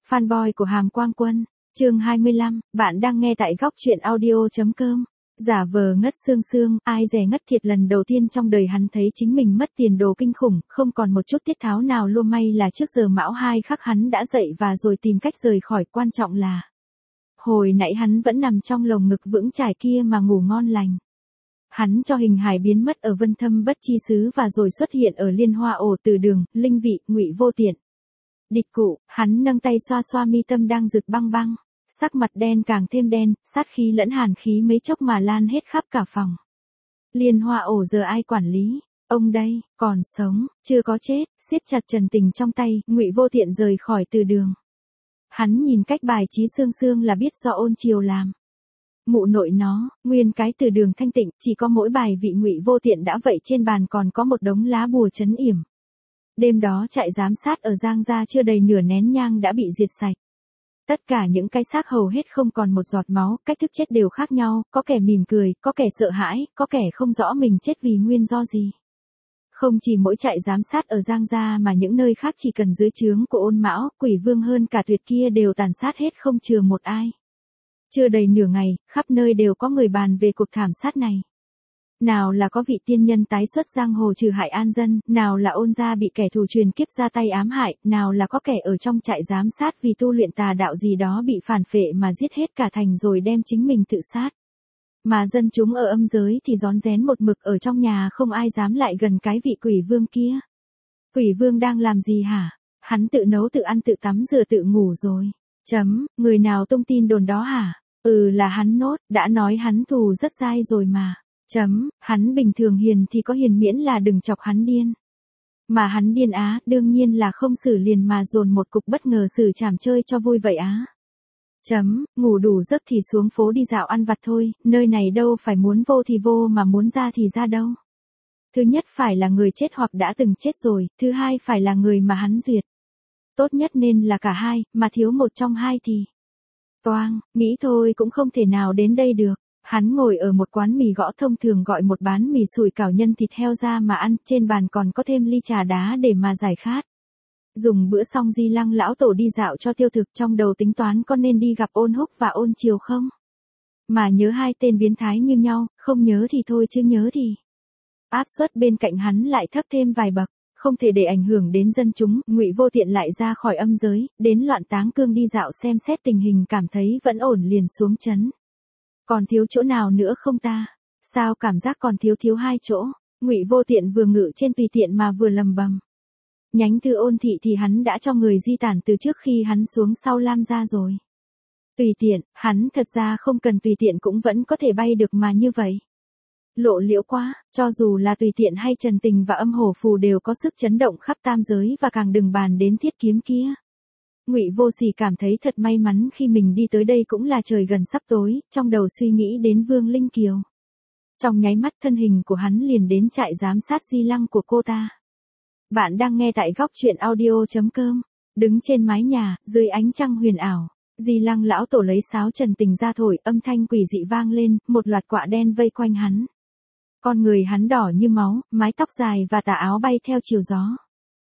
Fanboy của Hàm Quang Quân, chương 25, bạn đang nghe tại góc truyện audio.com. Giả vờ ngất xương xương, ai dè ngất thiệt lần đầu tiên trong đời hắn thấy chính mình mất tiền đồ kinh khủng, không còn một chút tiết tháo nào luôn. May là trước giờ Mão 2 khắc hắn đã dậy và rồi tìm cách rời khỏi, quan trọng là hồi nãy hắn vẫn nằm trong lồng ngực vững chãi kia mà ngủ ngon lành. Hắn cho hình hài biến mất ở Vân Thâm Bất Chi Xứ và rồi xuất hiện ở Liên Hoa Ổ Từ Đường, Linh Vị, Ngụy Vô Tiện. Địch cụ, hắn nâng tay xoa xoa mi tâm đang rực băng băng, sắc mặt đen càng thêm đen, sát khí lẫn hàn khí mấy chốc mà lan hết khắp cả phòng. Liên Hoa Ổ giờ ai quản lý? Ông đây, còn sống, chưa có chết. Siết chặt trần tình trong tay, Ngụy Vô Tiện rời khỏi Từ Đường. Hắn nhìn cách bài trí xương xương là biết do Ôn Triều làm. Mụ nội nó, nguyên cái Từ Đường thanh tịnh, chỉ có mỗi bài vị Ngụy Vô Tiện đã vậy, trên bàn còn có một đống lá bùa trấn yểm. Đêm đó trại giám sát ở Giang Gia chưa đầy nửa nén nhang đã bị diệt sạch. Tất cả những cái xác hầu hết không còn một giọt máu, cách thức chết đều khác nhau, có kẻ mỉm cười, có kẻ sợ hãi, có kẻ không rõ mình chết vì nguyên do gì. Không chỉ mỗi trại giám sát ở Giang Gia mà những nơi khác chỉ cần dưới trướng của Ôn Mão, Quỷ Vương hơn cả Tuyệt kia đều tàn sát hết không chừa một ai. Chưa đầy nửa ngày, khắp nơi đều có người bàn về cuộc thảm sát này. Nào là có vị tiên nhân tái xuất giang hồ trừ hại an dân, nào là Ôn gia bị kẻ thù truyền kiếp ra tay ám hại, nào là có kẻ ở trong trại giám sát vì tu luyện tà đạo gì đó bị phản phệ mà giết hết cả thành rồi đem chính mình tự sát. Mà dân chúng ở âm giới thì rón rén một mực ở trong nhà, không ai dám lại gần cái vị Quỷ Vương kia. Quỷ Vương đang làm gì hả? Hắn tự nấu tự ăn tự tắm rửa tự ngủ rồi. Người nào tung tin đồn đó hả? Là hắn nốt, đã nói hắn thù rất dai rồi mà. Hắn bình thường hiền thì có hiền miễn là đừng chọc hắn điên. Mà hắn điên á, đương nhiên là không xử liền mà dồn một cục bất ngờ xử chảm chơi cho vui vậy á. Ngủ đủ giấc thì xuống phố đi dạo ăn vặt thôi, nơi này đâu phải muốn vô thì vô mà muốn ra thì ra đâu. Thứ nhất phải là người chết hoặc đã từng chết rồi, thứ hai phải là người mà hắn duyệt. Tốt nhất nên là cả hai, mà thiếu một trong hai thì toang, nghĩ thôi cũng không thể nào đến đây được. Hắn ngồi ở một quán mì gõ thông thường gọi một bán mì sủi cảo nhân thịt heo ra mà ăn, trên bàn còn có thêm ly trà đá để mà giải khát. Dùng bữa xong Di Lăng lão tổ đi dạo cho tiêu thực, trong đầu tính toán có nên đi gặp Ôn Húc và Ôn Triều không? Mà nhớ hai tên biến thái như nhau, không nhớ thì thôi chứ nhớ thì áp suất bên cạnh hắn lại thấp thêm vài bậc. Không thể để ảnh hưởng đến dân chúng, Ngụy Vô Tiện lại ra khỏi âm giới, đến Loạn Táng Cương đi dạo xem xét tình hình, cảm thấy vẫn ổn liền xuống trấn. Còn thiếu chỗ nào nữa không ta? Sao cảm giác còn thiếu hai chỗ? Ngụy Vô Tiện vừa ngự trên tùy tiện mà vừa lầm bầm. Nhánh Thư Ôn thị thì hắn đã cho người di tản từ trước khi hắn xuống sau Lam gia rồi. Tùy tiện, hắn thật ra không cần tùy tiện cũng vẫn có thể bay được mà như vậy. Lộ liễu quá, cho dù là tùy tiện hay Trần Tình và Âm Hổ Phù đều có sức chấn động khắp tam giới và càng đừng bàn đến thiết kiếm kia. Ngụy Vô Sỉ cảm thấy thật may mắn khi mình đi tới đây cũng là trời gần sắp tối, trong đầu suy nghĩ đến Vương Linh Kiều. Trong nháy mắt thân hình của hắn liền đến trại giám sát Di Lăng của cô ta. Bạn đang nghe tại góc truyện audio.com, đứng trên mái nhà, dưới ánh trăng huyền ảo. Di Lăng lão tổ lấy sáo Trần Tình ra thổi, âm thanh quỷ dị vang lên, một loạt quạ đen vây quanh hắn. Con người hắn đỏ như máu, mái tóc dài và tà áo bay theo chiều gió.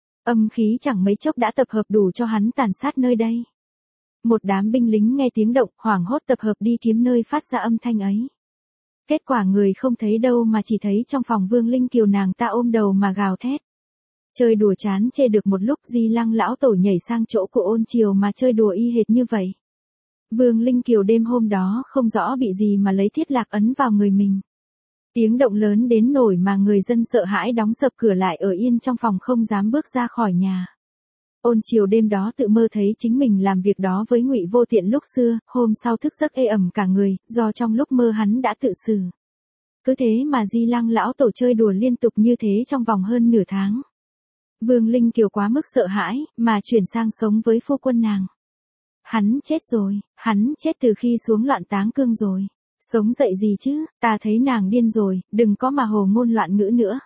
Âm khí chẳng mấy chốc đã tập hợp đủ cho hắn tàn sát nơi đây. Một đám binh lính nghe tiếng động, hoảng hốt tập hợp đi kiếm nơi phát ra âm thanh ấy. Kết quả người không thấy đâu mà chỉ thấy trong phòng Vương Linh Kiều, nàng ta ôm đầu mà gào thét. Chơi đùa chán chê được một lúc, Di Lăng lão tổ nhảy sang chỗ của Ôn Triều mà chơi đùa y hệt như vậy. Vương Linh Kiều đêm hôm đó không rõ bị gì mà lấy thiết lạc ấn vào người mình. Tiếng động lớn đến nổi mà người dân sợ hãi đóng sập cửa lại ở yên trong phòng, không dám bước ra khỏi nhà. Ôn Triều đêm đó tự mơ thấy chính mình làm việc đó với Ngụy Vô Tiện lúc xưa, hôm sau thức giấc ê ẩm cả người, do trong lúc mơ hắn đã tự xử. Cứ thế mà Di Lăng lão tổ chơi đùa liên tục như thế trong vòng hơn nửa tháng. Vương Linh Kiều quá mức sợ hãi, mà chuyển sang sống với phu quân nàng. Hắn chết rồi, hắn chết từ khi xuống Loạn Táng Cương rồi. Sống dậy gì chứ, ta thấy nàng điên rồi, đừng có mà hồ ngôn loạn ngữ nữa.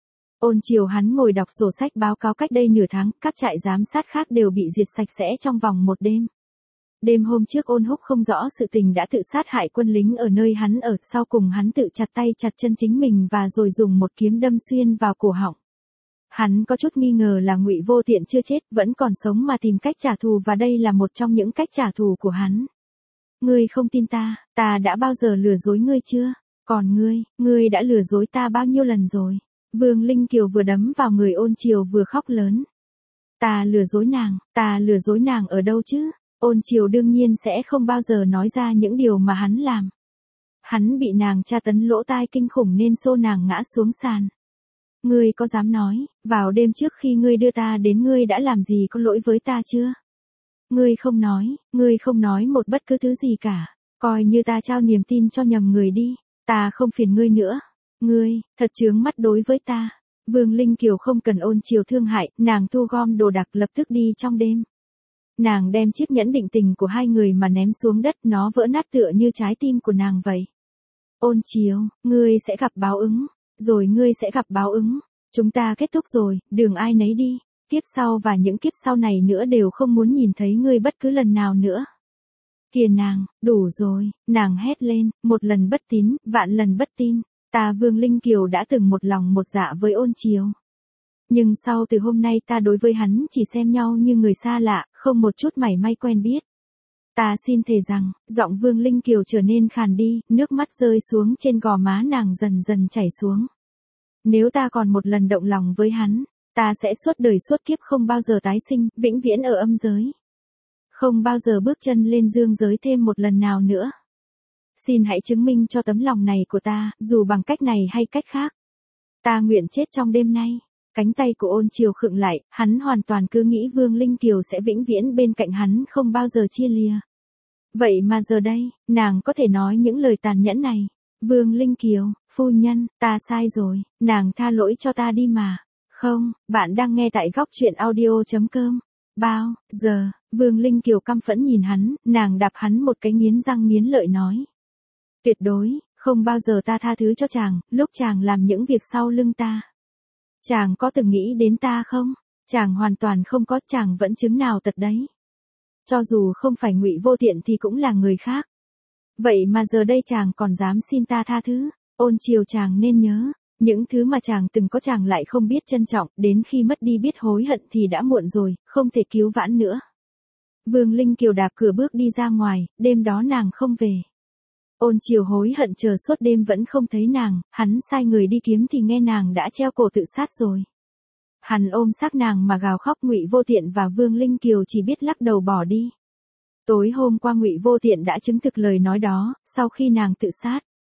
Ôn Triều hắn ngồi đọc sổ sách báo cáo cách đây nửa tháng, các trại giám sát khác đều bị diệt sạch sẽ trong vòng một đêm. Đêm hôm trước Ôn Húc không rõ sự tình đã tự sát hại quân lính ở nơi hắn ở, sau cùng hắn tự chặt tay chặt chân chính mình và rồi dùng một kiếm đâm xuyên vào cổ họng. Hắn có chút nghi ngờ là Ngụy Vô Tiện chưa chết, vẫn còn sống mà tìm cách trả thù và đây là một trong những cách trả thù của hắn. Ngươi không tin ta đã bao giờ lừa dối ngươi chưa? Còn ngươi đã lừa dối ta bao nhiêu lần rồi? Vương Linh Kiều vừa đấm vào người Ôn Chiều vừa khóc lớn. Ta lừa dối nàng ở đâu chứ? Ôn Chiều đương nhiên sẽ không bao giờ nói ra những điều mà hắn làm. Hắn bị nàng tra tấn lỗ tai kinh khủng nên xô nàng ngã xuống sàn. Ngươi có dám nói, vào đêm trước khi ngươi đưa ta đến ngươi đã làm gì có lỗi với ta chưa? Ngươi không nói một bất cứ thứ gì cả, coi như ta trao niềm tin cho nhầm người đi, ta không phiền ngươi nữa. Ngươi, thật chướng mắt đối với ta. Vương Linh Kiều không cần Ôn Chiều thương hại, nàng thu gom đồ đạc lập tức đi trong đêm. Nàng đem chiếc nhẫn định tình của hai người mà ném xuống đất, nó vỡ nát tựa như trái tim của nàng vậy. Ôn Chiều, ngươi sẽ gặp báo ứng, chúng ta kết thúc rồi, đường ai nấy đi, kiếp sau và những kiếp sau này nữa đều không muốn nhìn thấy ngươi bất cứ lần nào nữa. Kìa nàng, đủ rồi, nàng hét lên, một lần bất tín, vạn lần bất tin, ta Vương Linh Kiều đã từng một lòng một dạ với Ôn Chiều. Nhưng sau từ hôm nay ta đối với hắn chỉ xem nhau như người xa lạ, không một chút mảy may quen biết. Ta xin thề rằng, giọng Vương Linh Kiều trở nên khàn đi, nước mắt rơi xuống trên gò má nàng dần dần chảy xuống. Nếu ta còn một lần động lòng với hắn, ta sẽ suốt đời suốt kiếp không bao giờ tái sinh, vĩnh viễn ở âm giới. Không bao giờ bước chân lên dương giới thêm một lần nào nữa. Xin hãy chứng minh cho tấm lòng này của ta, dù bằng cách này hay cách khác. Ta nguyện chết trong đêm nay. Cánh tay của Ôn Chiều khựng lại, hắn hoàn toàn cứ nghĩ Vương Linh Kiều sẽ vĩnh viễn bên cạnh hắn không bao giờ chia lìa. Vậy mà giờ đây, nàng có thể nói những lời tàn nhẫn này. Vương Linh Kiều, phu nhân, ta sai rồi, nàng tha lỗi cho ta đi mà. Không, bạn đang nghe tại góc truyện audio.com. Bao giờ, Vương Linh Kiều căm phẫn nhìn hắn, nàng đạp hắn một cái nghiến răng nghiến lợi nói. Tuyệt đối, không bao giờ ta tha thứ cho chàng, lúc chàng làm những việc sau lưng ta. Chàng có từng nghĩ đến ta không? Chàng hoàn toàn không có, chàng vẫn chứng nào tật đấy. Cho dù không phải Ngụy Vô Tiện thì cũng là người khác. Vậy mà giờ đây chàng còn dám xin ta tha thứ. Ôn Chiều, chàng nên nhớ, những thứ mà chàng từng có chàng lại không biết trân trọng, đến khi mất đi biết hối hận thì đã muộn rồi, không thể cứu vãn nữa. Vương Linh Kiều đạp cửa bước đi ra ngoài, đêm đó nàng không về. Ôn Chiều hối hận chờ suốt đêm vẫn không thấy nàng, hắn sai người đi kiếm thì nghe nàng đã treo cổ tự sát rồi. Hắn ôm xác nàng mà gào khóc, Ngụy Vô Tiện và Vương Linh Kiều chỉ biết lắc đầu bỏ đi. Tối hôm qua Ngụy Vô Tiện đã chứng thực lời nói đó, sau khi nàng tự sát.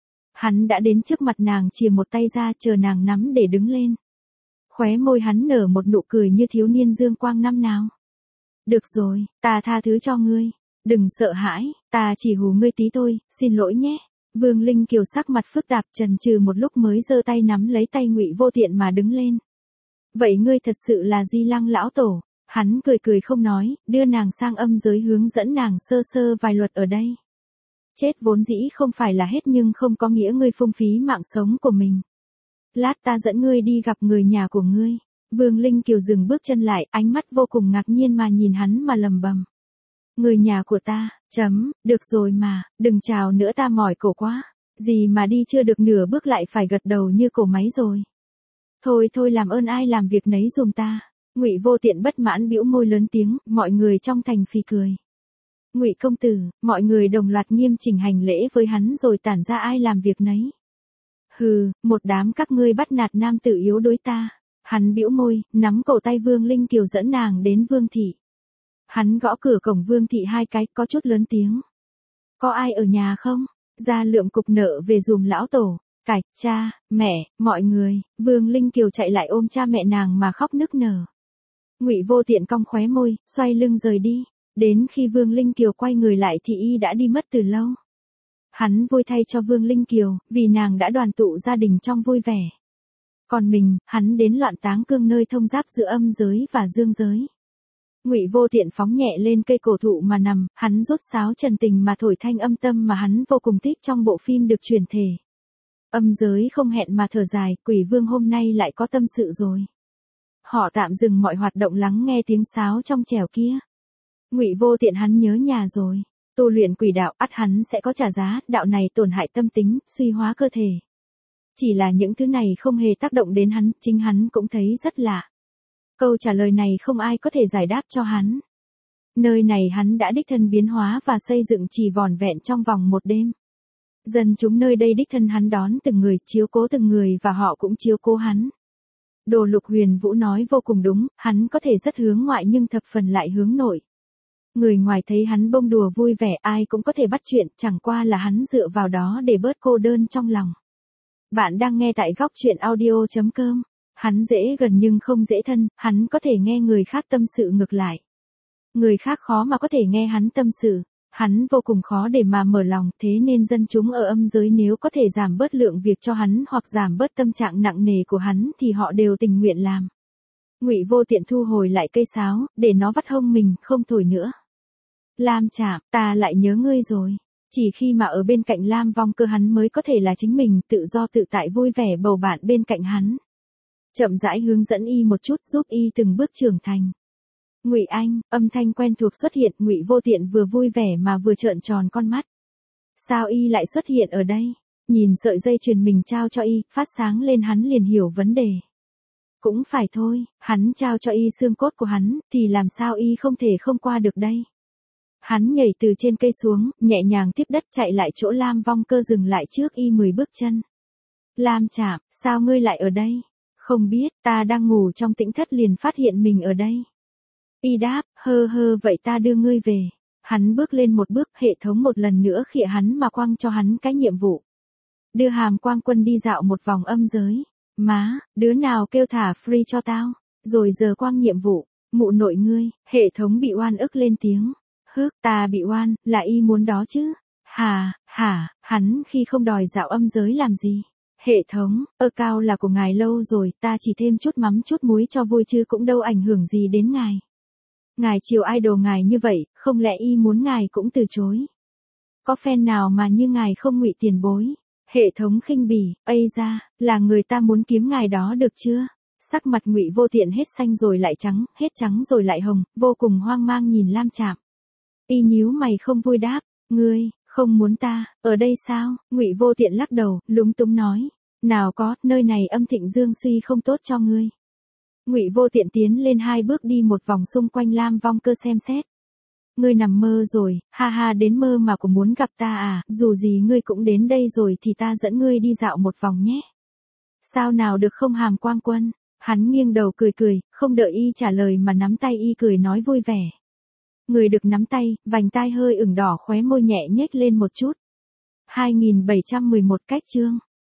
Hắn đã đến trước mặt nàng chìa một tay ra chờ nàng nắm để đứng lên. Khóe môi hắn nở một nụ cười như thiếu niên dương quang năm nào. Được rồi, ta tha thứ cho ngươi. Đừng sợ hãi, ta chỉ hù ngươi tí thôi, xin lỗi nhé. Vương Linh Kiều sắc mặt phức tạp chần chừ một lúc mới giơ tay nắm lấy tay Ngụy Vô Tiện mà đứng lên. Vậy ngươi thật sự là Di Lăng lão tổ? Hắn cười cười không nói, đưa nàng sang âm giới hướng dẫn nàng sơ sơ vài luật ở đây. Chết vốn dĩ không phải là hết nhưng không có nghĩa ngươi phung phí mạng sống của mình. Lát ta dẫn ngươi đi gặp người nhà của ngươi. Vương Linh Kiều dừng bước chân lại, ánh mắt vô cùng ngạc nhiên mà nhìn hắn mà lầm bầm. Người nhà của ta, được rồi mà, đừng chào nữa, ta mỏi cổ quá. Gì mà đi chưa được nửa bước lại phải gật đầu như cổ máy rồi. Thôi làm ơn ai làm việc nấy giùm ta. Ngụy Vô Tiện bất mãn bĩu môi lớn tiếng, mọi người trong thành phì cười. Ngụy công tử, mọi người đồng loạt nghiêm chỉnh hành lễ với hắn rồi tản ra ai làm việc nấy. Hừ, một đám các ngươi bắt nạt nam tử yếu đuối ta. Hắn bĩu môi, nắm cổ tay Vương Linh Kiều dẫn nàng đến Vương thị. Hắn gõ cửa cổng Vương thị hai cái, có chút lớn tiếng. Có ai ở nhà không? Ra lượm cục nợ về dùm lão tổ. Cải, cha, mẹ, mọi người. Vương Linh Kiều chạy lại ôm cha mẹ nàng mà khóc nức nở. Ngụy Vô Tiện cong khóe môi, xoay lưng rời đi. Đến khi Vương Linh Kiều quay người lại thì y đã đi mất từ lâu. Hắn vui thay cho Vương Linh Kiều, vì nàng đã đoàn tụ gia đình trong vui vẻ. Còn mình, hắn đến Loạn Táng Cương nơi thông giáp giữa âm giới và dương giới. Ngụy Vô Tiện phóng nhẹ lên cây cổ thụ mà nằm, hắn rút sáo trần tình mà thổi thanh âm tâm mà hắn vô cùng thích trong bộ phim được truyền thể. Âm giới không hẹn mà thở dài, Quỷ Vương hôm nay lại có tâm sự rồi. Họ tạm dừng mọi hoạt động lắng nghe tiếng sáo trong trẻo kia. Ngụy Vô Tiện hắn nhớ nhà rồi. Tu luyện quỷ đạo, ắt hắn sẽ có trả giá, đạo này tổn hại tâm tính, suy hóa cơ thể. Chỉ là những thứ này không hề tác động đến hắn, chính hắn cũng thấy rất lạ. Câu trả lời này không ai có thể giải đáp cho hắn. Nơi này hắn đã đích thân biến hóa và xây dựng chỉ vỏn vẹn trong vòng một đêm. Dân chúng nơi đây đích thân hắn đón từng người, chiếu cố từng người và họ cũng chiếu cố hắn. Đồ Lục Huyền Vũ nói vô cùng đúng, hắn có thể rất hướng ngoại nhưng thập phần lại hướng nội. Người ngoài thấy hắn bông đùa vui vẻ ai cũng có thể bắt chuyện, chẳng qua là hắn dựa vào đó để bớt cô đơn trong lòng. Bạn đang nghe tại góc truyện audio.com. Hắn dễ gần nhưng không dễ thân, hắn có thể nghe người khác tâm sự ngược lại. Người khác khó mà có thể nghe hắn tâm sự, hắn vô cùng khó để mà mở lòng, thế nên dân chúng ở âm giới nếu có thể giảm bớt lượng việc cho hắn hoặc giảm bớt tâm trạng nặng nề của hắn thì họ đều tình nguyện làm. Ngụy Vô Tiện thu hồi lại cây sáo, để nó vắt hông mình, không thổi nữa. Lam Trạm, ta lại nhớ ngươi rồi. Chỉ khi mà ở bên cạnh Lam Vong Cơ hắn mới có thể là chính mình, tự do tự tại vui vẻ bầu bạn bên cạnh hắn. Chậm rãi hướng dẫn y một chút, giúp y từng bước trưởng thành. Ngụy Anh, âm thanh quen thuộc xuất hiện, Ngụy Vô Tiện vừa vui vẻ mà vừa trợn tròn con mắt. Sao y lại xuất hiện ở đây? Nhìn sợi dây chuyền mình trao cho y, phát sáng lên hắn liền hiểu vấn đề. Cũng phải thôi, hắn trao cho y xương cốt của hắn, thì làm sao y không thể không qua được đây? Hắn nhảy từ trên cây xuống, nhẹ nhàng tiếp đất chạy lại chỗ Lam Vong Cơ dừng lại trước y 10 bước chân. Lam Trạm, sao ngươi lại ở đây? Không biết, ta đang ngủ trong tĩnh thất liền phát hiện mình ở đây. Y đáp, vậy ta đưa ngươi về. Hắn bước lên một bước, hệ thống một lần nữa khịa hắn mà quăng cho hắn cái nhiệm vụ. Đưa Hàm Quang Quân đi dạo một vòng âm giới. Má, đứa nào kêu thả free cho tao, rồi giờ quăng nhiệm vụ, mụ nội ngươi, hệ thống bị oan ức lên tiếng. Ta bị oan, là y muốn đó chứ. Hắn khi không đòi dạo âm giới làm gì. Hệ thống, cao là của ngài lâu rồi, ta chỉ thêm chút mắm chút muối cho vui chứ cũng đâu ảnh hưởng gì đến ngài. Ngài chiều idol ngài như vậy, không lẽ y muốn ngài cũng từ chối. Có fan nào mà như ngài không ngụy tiền bối. Hệ thống khinh bỉ, ra, là người ta muốn kiếm ngài đó được chưa? Sắc mặt Ngụy Vô Tiện hết xanh rồi lại trắng, hết trắng rồi lại hồng, vô cùng hoang mang nhìn Lam Trạm. Y nhíu mày không vui đáp, ngươi, không muốn ta, ở đây sao? Ngụy Vô Tiện lắc đầu, lúng túng nói, nào có, nơi này âm thịnh dương suy không tốt cho ngươi. Ngụy Vô Tiện tiến lên 2 bước đi một vòng xung quanh Lam Vong Cơ xem xét. Ngươi nằm mơ rồi, đến mơ mà cũng muốn gặp ta à, dù gì ngươi cũng đến đây rồi thì ta dẫn ngươi đi dạo một vòng nhé. Sao nào được không Hàm Quang Quân? Hắn nghiêng đầu cười, không đợi y trả lời mà nắm tay y cười nói vui vẻ. Người được nắm tay, vành tai hơi ửng đỏ khóe môi nhẹ nhếch lên một chút. 2711 cách chương.